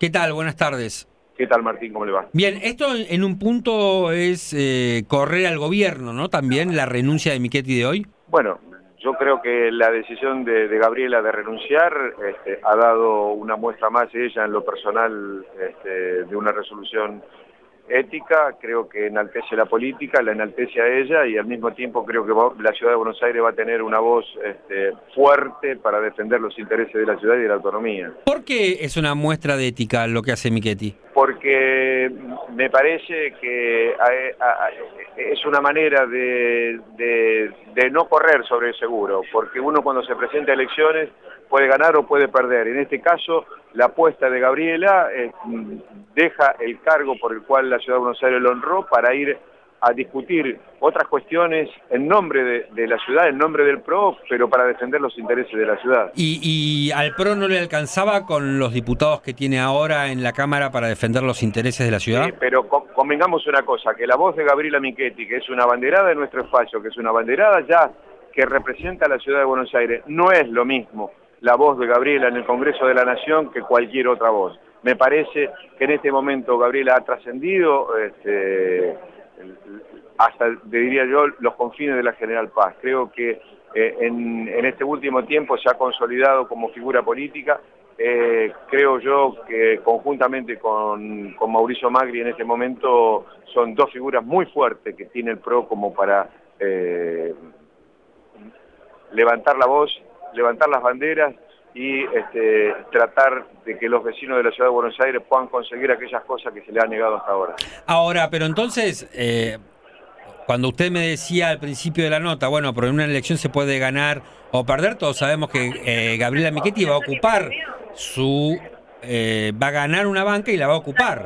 ¿Qué tal? Buenas tardes. ¿Qué tal, Martín? ¿Cómo le va? Bien, esto en un punto es correr al gobierno, ¿no? También la renuncia de Michetti de hoy. Bueno, yo creo que la decisión de Gabriela de renunciar ha dado una muestra más ella en lo personal de una resolución ética. Creo que enaltece la política, la enaltece a ella y al mismo tiempo creo que la ciudad de Buenos Aires va a tener una voz fuerte para defender los intereses de la ciudad y de la autonomía. ¿Por qué es una muestra de ética lo que hace Michetti? Porque me parece que es una manera de no correr sobre el seguro, porque uno cuando se presenta a elecciones puede ganar o puede perder. En este caso, la apuesta de Gabriela deja el cargo por el cual la Ciudad de Buenos Aires lo honró para ir a discutir otras cuestiones en nombre de la ciudad, en nombre del PRO, pero para defender los intereses de la ciudad. ¿Y al PRO no le alcanzaba con los diputados que tiene ahora en la Cámara para defender los intereses de la ciudad? Sí, pero convengamos una cosa, que la voz de Gabriela Michetti, que es una abanderada de nuestro espacio, que es una abanderada ya que representa a la Ciudad de Buenos Aires, no es lo mismo la voz de Gabriela en el Congreso de la Nación que cualquier otra voz. Me parece que en este momento Gabriela ha trascendido hasta, diría yo, los confines de la General Paz. Creo que en este último tiempo se ha consolidado como figura política. Creo yo que conjuntamente con Mauricio Macri en este momento son dos figuras muy fuertes que tiene el PRO como para levantar la voz, levantar las banderas y tratar de que los vecinos de la Ciudad de Buenos Aires puedan conseguir aquellas cosas que se les ha negado hasta ahora. Ahora, pero entonces, cuando usted me decía al principio de la nota, bueno, pero en una elección se puede ganar o perder, todos sabemos que Gabriela Michetti va a ocupar va a ganar una banca y la va a ocupar.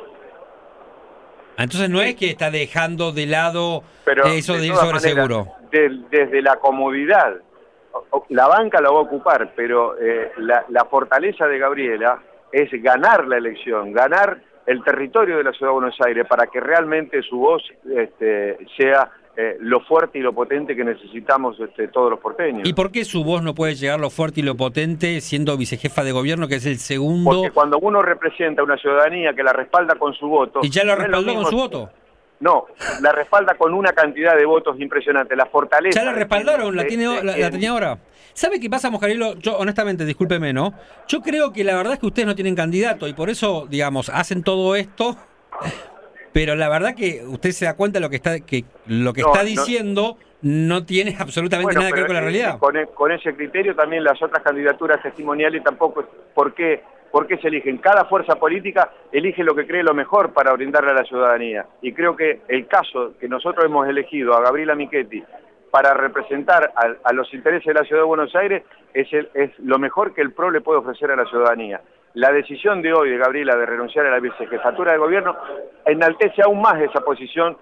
Entonces no es que está dejando de lado eso de ir sobre seguro. Desde la comodidad, la banca la va a ocupar, pero la fortaleza de Gabriela es ganar la elección, ganar el territorio de la Ciudad de Buenos Aires para que realmente su voz sea lo fuerte y lo potente que necesitamos todos los porteños. ¿Y por qué su voz no puede llegar lo fuerte y lo potente siendo vicejefa de gobierno, que es el segundo? Porque cuando uno representa a una ciudadanía que la respalda con su voto... ¿Y ya la respaldó con su voto? No, la respalda con una cantidad de votos impresionante, la fortaleza... ¿Ya la respaldaron? ¿La tenía ahora? ¿Sabe qué pasa, Moscarello? Yo, honestamente, discúlpeme, ¿no? Yo creo que la verdad es que ustedes no tienen candidato y por eso, digamos, hacen todo esto, pero la verdad que usted se da cuenta de lo que está diciendo no tiene absolutamente nada que ver con la realidad. Con ese criterio también las otras candidaturas testimoniales tampoco... ¿Por qué se eligen? Cada fuerza política elige lo que cree lo mejor para brindarle a la ciudadanía. Y creo que el caso que nosotros hemos elegido a Gabriela Michetti para representar a los intereses de la Ciudad de Buenos Aires es lo mejor que el PRO le puede ofrecer a la ciudadanía. La decisión de hoy de Gabriela de renunciar a la vicejefatura de gobierno enaltece aún más esa posición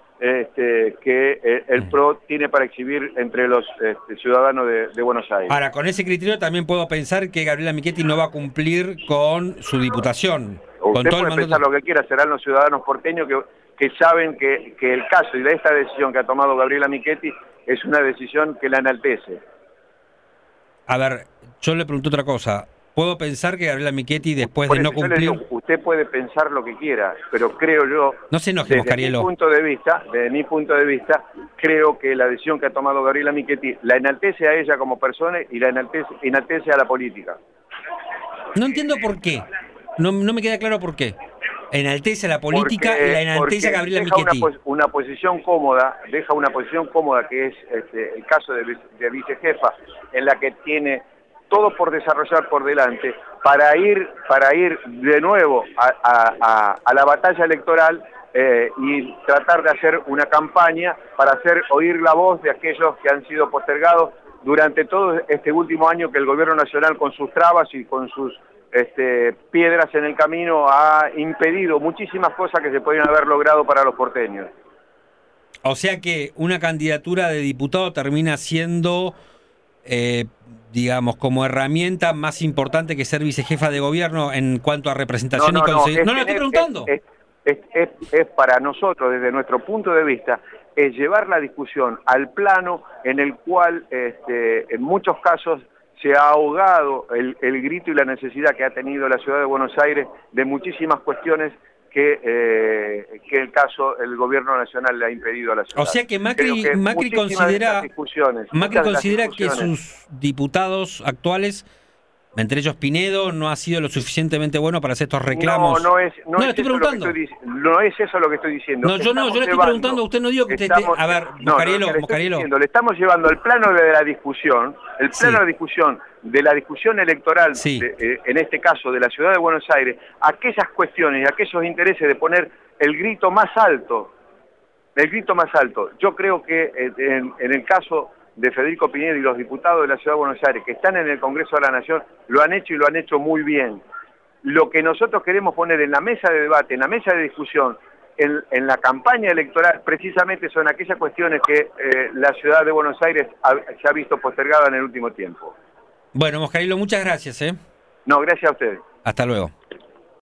que el PRO tiene para exhibir entre los ciudadanos de Buenos Aires. Ahora, con ese criterio también puedo pensar que Gabriela Michetti no va a cumplir con su diputación. Usted puede pensar lo que quiera, serán los ciudadanos porteños que saben que el caso y esta decisión que ha tomado Gabriela Michetti es una decisión que la enaltece. A ver, yo le pregunto otra cosa. ¿Puedo pensar que Gabriela Michetti, después de no cumplir...? Usted puede pensar lo que quiera, pero creo yo... No se enoje, Moscarello. Desde mi punto de vista, creo que la decisión que ha tomado Gabriela Michetti la enaltece a ella como persona y la enaltece a la política. No entiendo por qué. No me queda claro por qué. Enaltece a la política y la enaltece a Gabriela Michetti. Una posición cómoda, deja una posición cómoda que es el caso de vicejefa, en la que tiene todo por desarrollar por delante, para ir de nuevo a la batalla electoral y tratar de hacer una campaña para hacer oír la voz de aquellos que han sido postergados durante todo este último año, que el gobierno nacional con sus trabas y con sus piedras en el camino ha impedido muchísimas cosas que se podrían haber logrado para los porteños. O sea que una candidatura de diputado termina siendo, digamos, como herramienta más importante que ser vicejefa de gobierno en cuanto a representación y conseguir... No, estoy preguntando. Es para nosotros, desde nuestro punto de vista, es llevar la discusión al plano en el cual en muchos casos se ha ahogado el grito y la necesidad que ha tenido la ciudad de Buenos Aires de muchísimas cuestiones que el gobierno nacional le ha impedido a la ciudad. O sea que Macri considera que sus diputados actuales, entre ellos Pinedo, no ha sido lo suficientemente bueno para hacer estos reclamos. No es eso lo que estoy diciendo. No, yo le estoy preguntando, usted no digo que a ver, Moscariello. Le estamos llevando al plano de la discusión, de la discusión electoral, en este caso de la ciudad de Buenos Aires, aquellas cuestiones y aquellos intereses de poner el grito más alto. Yo creo que en el caso de Federico Pinedo y los diputados de la Ciudad de Buenos Aires que están en el Congreso de la Nación, lo han hecho y lo han hecho muy bien. Lo que nosotros queremos poner en la mesa de debate, en la mesa de discusión, en la campaña electoral, precisamente son aquellas cuestiones que la Ciudad de Buenos Aires se ha visto postergada en el último tiempo. Bueno, Moscariello, muchas gracias. No, gracias a ustedes. Hasta luego.